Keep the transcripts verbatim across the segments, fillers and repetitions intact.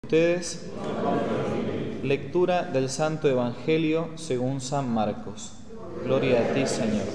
Ustedes, lectura del Santo Evangelio según San Marcos. Gloria a ti, Señor.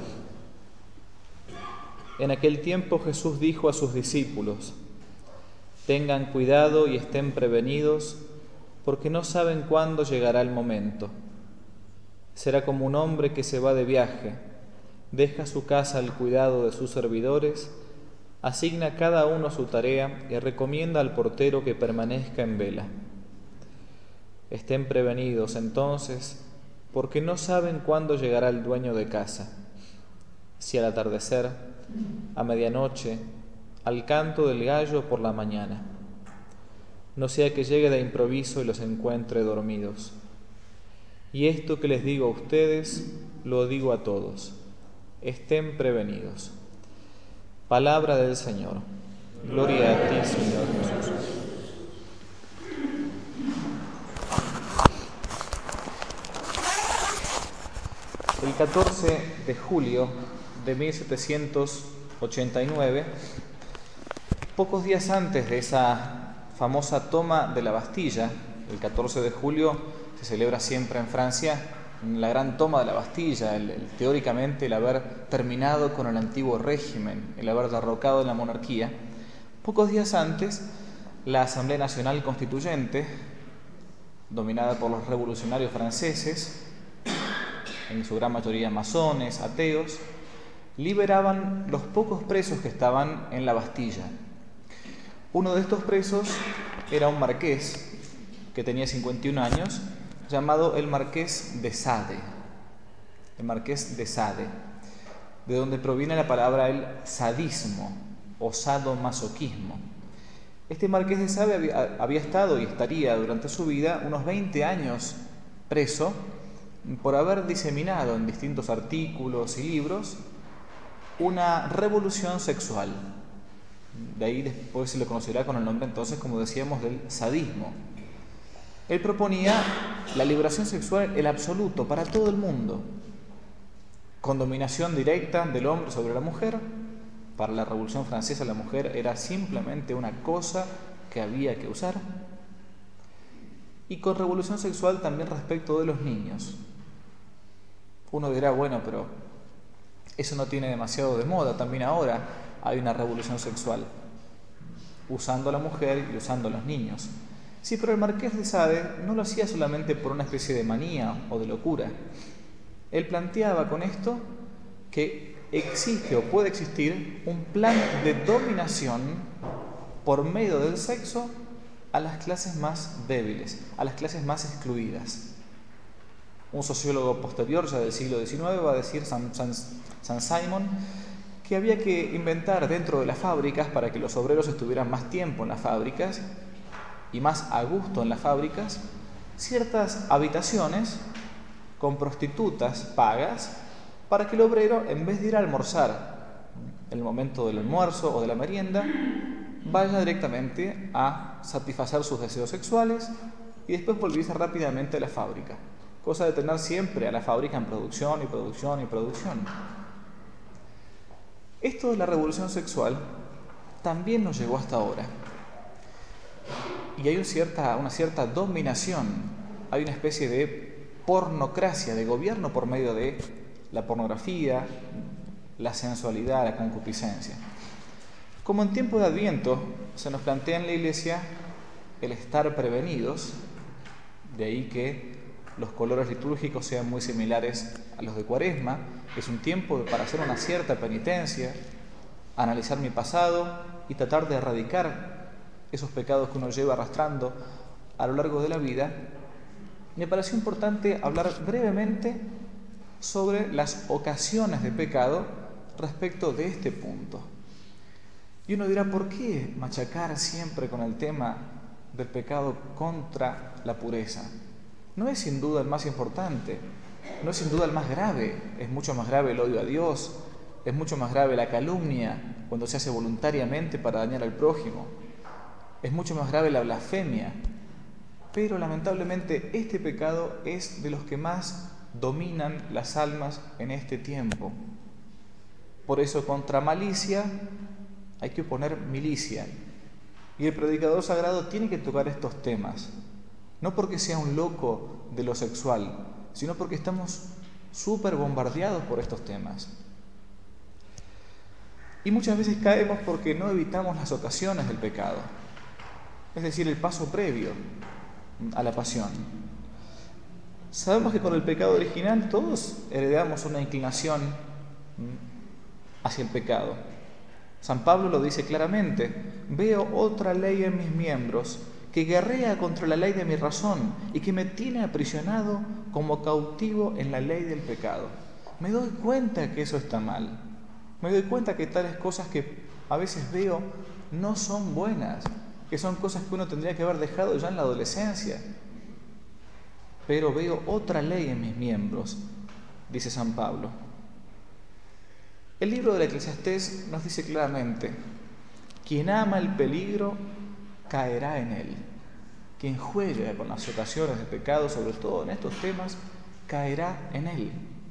En aquel tiempo Jesús dijo a sus discípulos: tengan cuidado y estén prevenidos, porque no saben cuándo llegará el momento. Será como un hombre que se va de viaje, deja su casa al cuidado de sus servidores, asigna a cada uno su tarea y recomienda al portero que permanezca en vela. Estén prevenidos entonces, porque no saben cuándo llegará el dueño de casa, si al atardecer, a medianoche, al canto del gallo por la mañana. No sea que llegue de improviso y los encuentre dormidos. Y esto que les digo a ustedes, lo digo a todos: estén prevenidos. Palabra del Señor. Gloria a ti, Señor Jesús. El catorce de julio de mil setecientos ochenta y nueve, pocos días antes de esa famosa toma de la Bastilla, el catorce de julio se celebra siempre en Francia la gran toma de la Bastilla, el, el, teóricamente el haber terminado con el antiguo régimen, el haber derrocado la monarquía. Pocos días antes, la Asamblea Nacional Constituyente, dominada por los revolucionarios franceses, en su gran mayoría masones, ateos, liberaban los pocos presos que estaban en la Bastilla. Uno de estos presos era un marqués que tenía cincuenta y un años, llamado el Marqués de Sade, el Marqués de Sade, de donde proviene la palabra el sadismo o sadomasoquismo. Este Marqués de Sade había, había estado y estaría durante su vida unos veinte años preso por haber diseminado en distintos artículos y libros una revolución sexual. De ahí después se lo conocerá con el nombre entonces, como decíamos, del sadismo. Él proponía la liberación sexual, el absoluto, para todo el mundo, con dominación directa del hombre sobre la mujer. Para la Revolución Francesa la mujer era simplemente una cosa que había que usar. Y con revolución sexual también respecto de los niños. Uno dirá, bueno, pero eso no tiene demasiado de moda, también ahora hay una revolución sexual, usando a la mujer y usando a los niños. Sí, pero el Marqués de Sade no lo hacía solamente por una especie de manía o de locura. Él planteaba con esto que existe o puede existir un plan de dominación por medio del sexo a las clases más débiles, a las clases más excluidas. Un sociólogo posterior, ya del siglo diecinueve, va a decir, San, San, San Simon, que había que inventar dentro de las fábricas, para que los obreros estuvieran más tiempo en las fábricas y más a gusto en las fábricas, ciertas habitaciones con prostitutas pagas para que el obrero, en vez de ir a almorzar en el momento del almuerzo o de la merienda, vaya directamente a satisfacer sus deseos sexuales y después volviese rápidamente a la fábrica, cosa de tener siempre a la fábrica en producción y producción y producción. Esto de la revolución sexual también nos llegó hasta ahora. Y hay una cierta, una cierta dominación, hay una especie de pornocracia, de gobierno por medio de la pornografía, la sensualidad, la concupiscencia. Como en tiempo de Adviento se nos plantea en la Iglesia el estar prevenidos, de ahí que los colores litúrgicos sean muy similares a los de Cuaresma. Es un tiempo para hacer una cierta penitencia, analizar mi pasado y tratar de erradicar esos pecados que uno lleva arrastrando a lo largo de la vida. Me pareció importante hablar brevemente sobre las ocasiones de pecado respecto de este punto. Y uno dirá, ¿por qué machacar siempre con el tema del pecado contra la pureza? No es sin duda el más importante, no es sin duda el más grave. Es mucho más grave el odio a Dios, es mucho más grave la calumnia cuando se hace voluntariamente para dañar al prójimo, es mucho más grave la blasfemia. Pero lamentablemente este pecado es de los que más dominan las almas en este tiempo. Por eso contra malicia hay que poner milicia. Y el predicador sagrado tiene que tocar estos temas, no porque sea un loco de lo sexual, sino porque estamos súper bombardeados por estos temas. Y muchas veces caemos porque no evitamos las ocasiones del pecado, es decir, el paso previo a la pasión. Sabemos que con el pecado original todos heredamos una inclinación hacia el pecado. San Pablo lo dice claramente: veo otra ley en mis miembros que guerrea contra la ley de mi razón y que me tiene aprisionado como cautivo en la ley del pecado. Me doy cuenta que eso está mal. Me doy cuenta que tales cosas que a veces veo no son buenas, que son cosas que uno tendría que haber dejado ya en la adolescencia. Pero veo otra ley en mis miembros, dice San Pablo. El libro de la Eclesiastés nos dice claramente: quien ama el peligro caerá en él. Quien juega con las ocasiones de pecado, sobre todo en estos temas, caerá en él.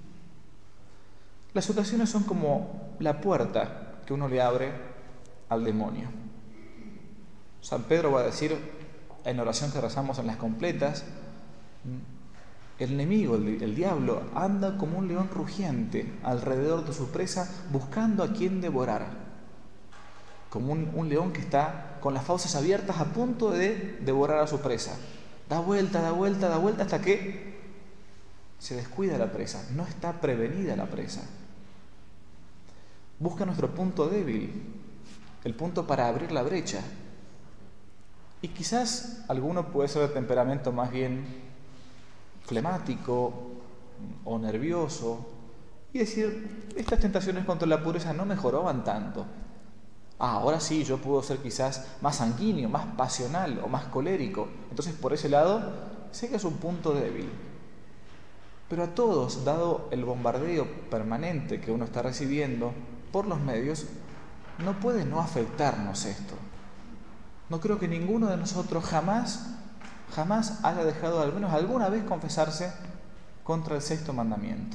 Las ocasiones son como la puerta que uno le abre al demonio. San Pedro va a decir en oración que rezamos en las completas: el enemigo, el, el diablo, anda como un león rugiente alrededor de su presa, buscando a quien devorar. Como un, un león que está con las fauces abiertas a punto de devorar a su presa. Da vuelta, da vuelta, da vuelta hasta que se descuida la presa. No está prevenida la presa. Busca nuestro punto débil, el punto para abrir la brecha. Y quizás alguno puede ser de temperamento más bien flemático o nervioso y decir: estas tentaciones contra la pureza no me joroban tanto. Ah, ahora sí, yo puedo ser quizás más sanguíneo, más pasional o más colérico. Entonces, por ese lado, sé que es un punto débil. Pero a todos, dado el bombardeo permanente que uno está recibiendo por los medios, no puede no afectarnos esto. No creo que ninguno de nosotros jamás, jamás haya dejado al menos alguna vez confesarse contra el sexto mandamiento.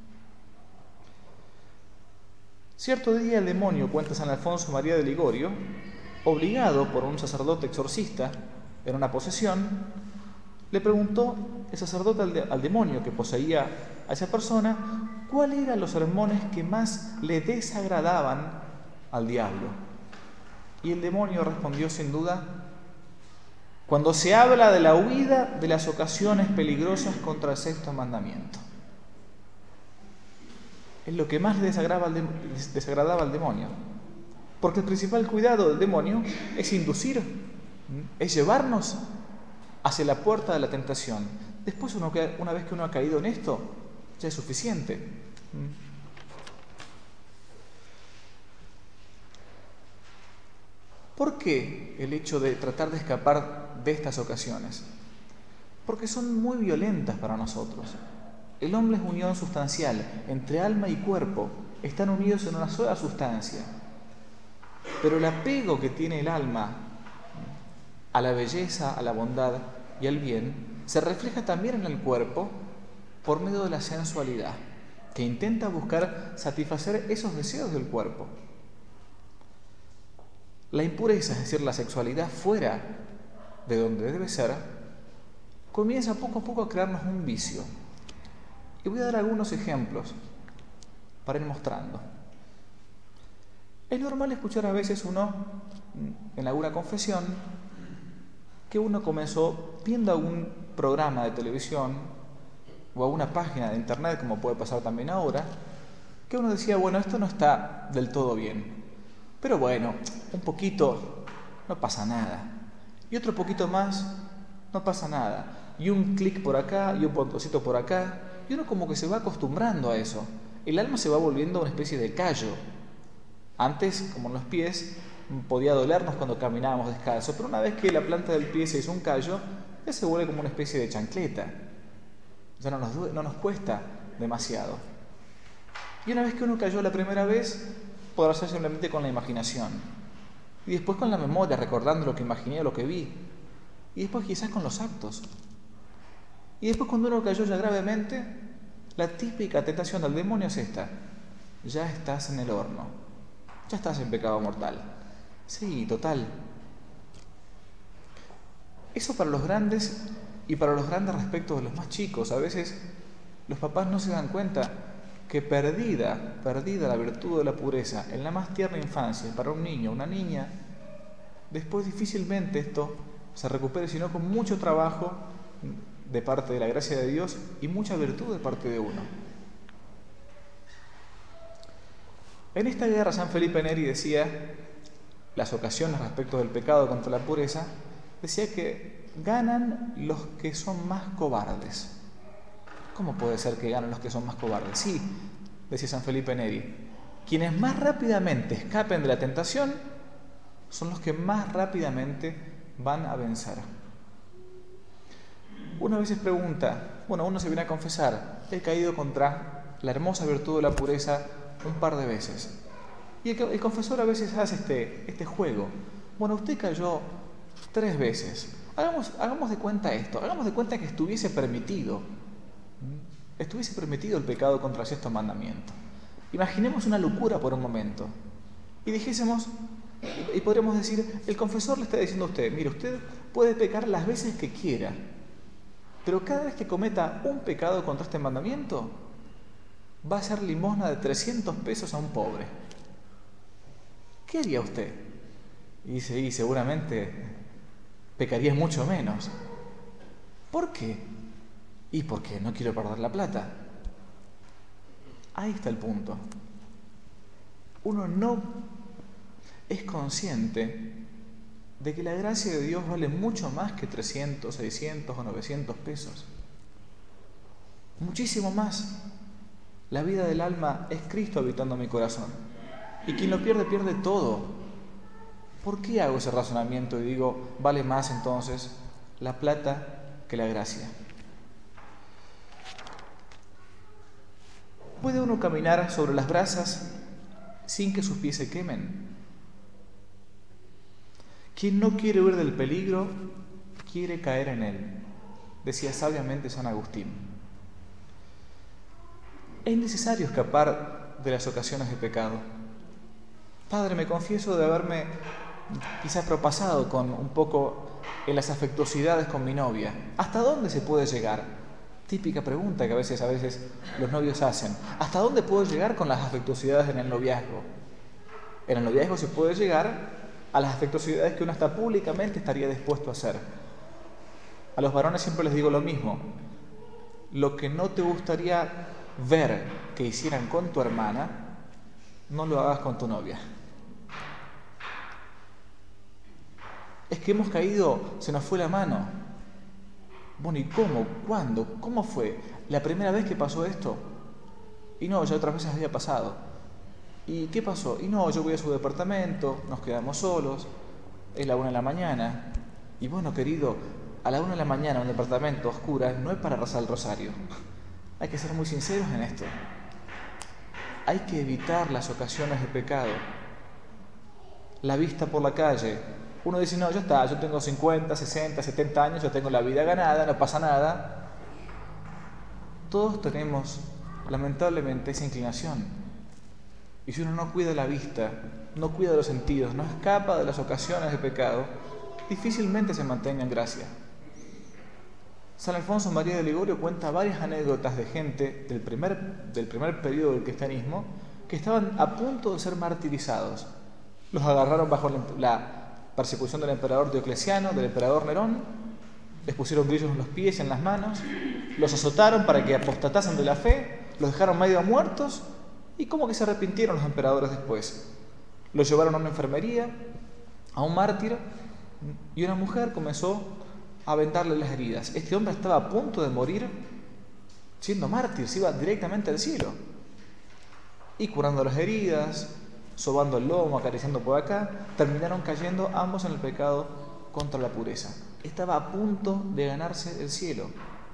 Cierto día el demonio, cuenta San Alfonso María de Ligorio, obligado por un sacerdote exorcista en una posesión, le preguntó el sacerdote al, de, al demonio que poseía a esa persona cuáles eran los sermones que más le desagradaban al diablo. Y el demonio respondió sin duda: cuando se habla de la huida de las ocasiones peligrosas contra el sexto mandamiento. Es lo que más le desagradaba al, de, desagradaba al demonio. Porque el principal cuidado del demonio es inducir, es llevarnos hacia la puerta de la tentación. Después, uno, una vez que uno ha caído en esto, ya es suficiente. ¿Por qué el hecho de tratar de escapar de estas ocasiones? Porque son muy violentas para nosotros. El hombre es unión sustancial, entre alma y cuerpo, están unidos en una sola sustancia. Pero el apego que tiene el alma a la belleza, a la bondad y al bien, se refleja también en el cuerpo por medio de la sensualidad, que intenta buscar satisfacer esos deseos del cuerpo. La impureza, es decir, la sexualidad fuera de donde debe ser, comienza poco a poco a crearnos un vicio. Y voy a dar algunos ejemplos para ir mostrando. Es normal escuchar a veces uno, en alguna confesión, que uno comenzó viendo algún programa de televisión o alguna página de internet, como puede pasar también ahora, que uno decía: bueno, esto no está del todo bien, pero bueno, un poquito, no pasa nada. Y otro poquito más, no pasa nada. Y un clic por acá, y un botoncito por acá, y uno como que se va acostumbrando a eso. El alma se va volviendo una especie de callo. Antes, como en los pies, podía dolernos cuando caminábamos descalzos, pero una vez que la planta del pie se hizo un callo, ya se vuelve como una especie de chancleta. Ya no nos, no nos cuesta demasiado. Y una vez que uno cayó la primera vez, podrá ser simplemente con la imaginación. Y después con la memoria, recordando lo que imaginé o lo que vi. Y después quizás con los actos. Y después, cuando uno cayó ya gravemente, la típica tentación del demonio es esta: ya estás en el horno, ya estás en pecado mortal. Sí, total, Eso para los grandes y para los grandes respecto de los más chicos. A veces los papás no se dan cuenta que perdida, perdida la virtud de la pureza en la más tierna infancia para un niño o una niña, después difícilmente esto se recupere, sino con mucho trabajo de parte de la gracia de Dios y mucha virtud de parte de uno. En esta guerra San Felipe Neri decía, las ocasiones respecto del pecado contra la pureza, decía que ganan los que son más cobardes. ¿Cómo puede ser que ganen los que son más cobardes? Sí, decía San Felipe Neri, quienes más rápidamente escapen de la tentación son los que más rápidamente van a vencer. Uno a veces pregunta, bueno, uno se viene a confesar, he caído contra la hermosa virtud de la pureza un par de veces. Y el, el confesor a veces hace este, este juego. Bueno, usted cayó tres veces. Hagamos, hagamos de cuenta esto, hagamos de cuenta que estuviese permitido, estuviese permitido el pecado contra el sexto mandamiento. Imaginemos una locura por un momento y dijésemos, y podríamos decir, el confesor le está diciendo a usted, mire, usted puede pecar las veces que quiera, pero cada vez que cometa un pecado contra este mandamiento, va a ser limosna de trescientos pesos a un pobre. ¿Qué haría usted? Y dice, y seguramente pecaría mucho menos. ¿Por qué? Y porque no quiero perder la plata. Ahí está el punto. Uno no es consciente de que la gracia de Dios vale mucho más que trescientos, seiscientos o novecientos pesos. Muchísimo más. La vida del alma es Cristo habitando mi corazón. Y quien lo pierde, pierde todo. ¿Por qué hago ese razonamiento y digo, vale más entonces la plata que la gracia? ¿Puede uno caminar sobre las brasas sin que sus pies se quemen? Quien no quiere huir del peligro, quiere caer en él, decía sabiamente San Agustín. Es necesario escapar de las ocasiones de pecado. Padre, me confieso de haberme quizás propasado con un poco en las afectuosidades con mi novia. ¿Hasta dónde se puede llegar? Típica pregunta que a veces, a veces los novios hacen. ¿Hasta dónde puedo llegar con las afectuosidades en el noviazgo? En el noviazgo se puede llegar a las afectuosidades que uno hasta públicamente estaría dispuesto a hacer. A los varones siempre les digo lo mismo. Lo que no te gustaría ver que hicieran con tu hermana, no lo hagas con tu novia. Es que hemos caído, se nos fue la mano. Bueno, ¿y cómo? ¿Cuándo? ¿Cómo fue? ¿La primera vez que pasó esto? Y no, ya otras veces había pasado. ¿Y qué pasó? Y no, yo voy a su departamento, nos quedamos solos, es la una de la mañana. Y bueno, querido, a la una de la mañana en un departamento a oscuras no es para rezar el rosario. Hay que ser muy sinceros en esto. Hay que evitar las ocasiones de pecado. La vista por la calle. Uno dice, no, ya está, yo tengo cincuenta, sesenta, setenta años, yo tengo la vida ganada, no pasa nada. Todos tenemos, lamentablemente, esa inclinación. Y si uno no cuida la vista, no cuida los sentidos, no escapa de las ocasiones de pecado, difícilmente se mantenga en gracia. San Alfonso María de Ligorio cuenta varias anécdotas de gente del primer, del primer periodo del cristianismo que estaban a punto de ser martirizados. Los agarraron bajo la persecución del emperador Diocleciano, del emperador Nerón, les pusieron grillos en los pies y en las manos, los azotaron para que apostatasen de la fe, los dejaron medio muertos y como que se arrepintieron los emperadores después. Los llevaron a una enfermería, a un mártir, y una mujer comenzó a vendarle las heridas. Este hombre estaba a punto de morir siendo mártir, se iba directamente al cielo. Y curando las heridas, sobando el lomo, acariciando por acá, terminaron cayendo ambos en el pecado contra la pureza. Estaba a punto de ganarse el cielo.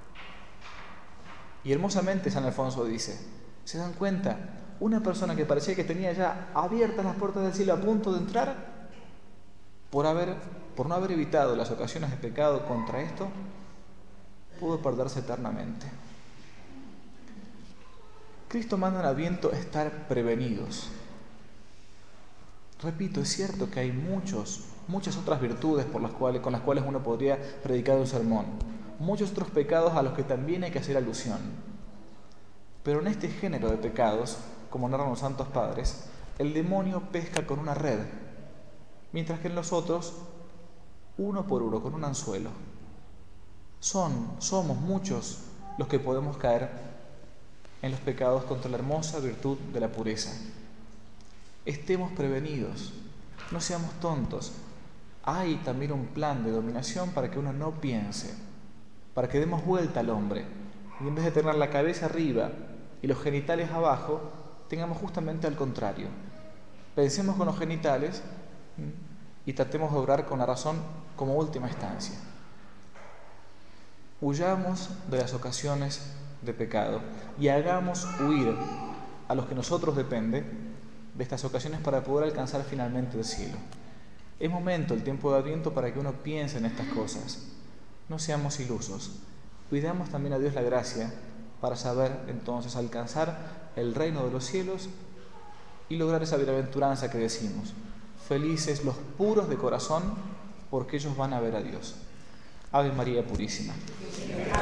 Y hermosamente San Alfonso dice, ¿se dan cuenta? Una persona que parecía que tenía ya abiertas las puertas del cielo a punto de entrar, por, haber, por no haber evitado las ocasiones de pecado contra esto, pudo perderse eternamente. Cristo manda en Adviento estar prevenidos. Repito, es cierto que hay muchos muchas otras virtudes por las cuales, con las cuales uno podría predicar un sermón, muchos otros pecados a los que también hay que hacer alusión. Pero en este género de pecados, como narran los santos padres, el demonio pesca con una red, mientras que en los otros, uno por uno, con un anzuelo. Son, somos muchos los que podemos caer en los pecados contra la hermosa virtud de la pureza. Estemos prevenidos, no seamos tontos. Hay también un plan de dominación para que uno no piense, para que demos vuelta al hombre y en vez de tener la cabeza arriba y los genitales abajo, tengamos justamente al contrario. Pensemos con los genitales y tratemos de obrar con la razón como última instancia. Huyamos de las ocasiones de pecado y hagamos huir a los que nosotros depende de estas ocasiones para poder alcanzar finalmente el cielo. Es momento, el tiempo de Adviento, para que uno piense en estas cosas. No seamos ilusos. Pidamos también a Dios la gracia para saber entonces alcanzar el reino de los cielos y lograr esa bienaventuranza que decimos. Felices los puros de corazón, porque ellos van a ver a Dios. Ave María Purísima.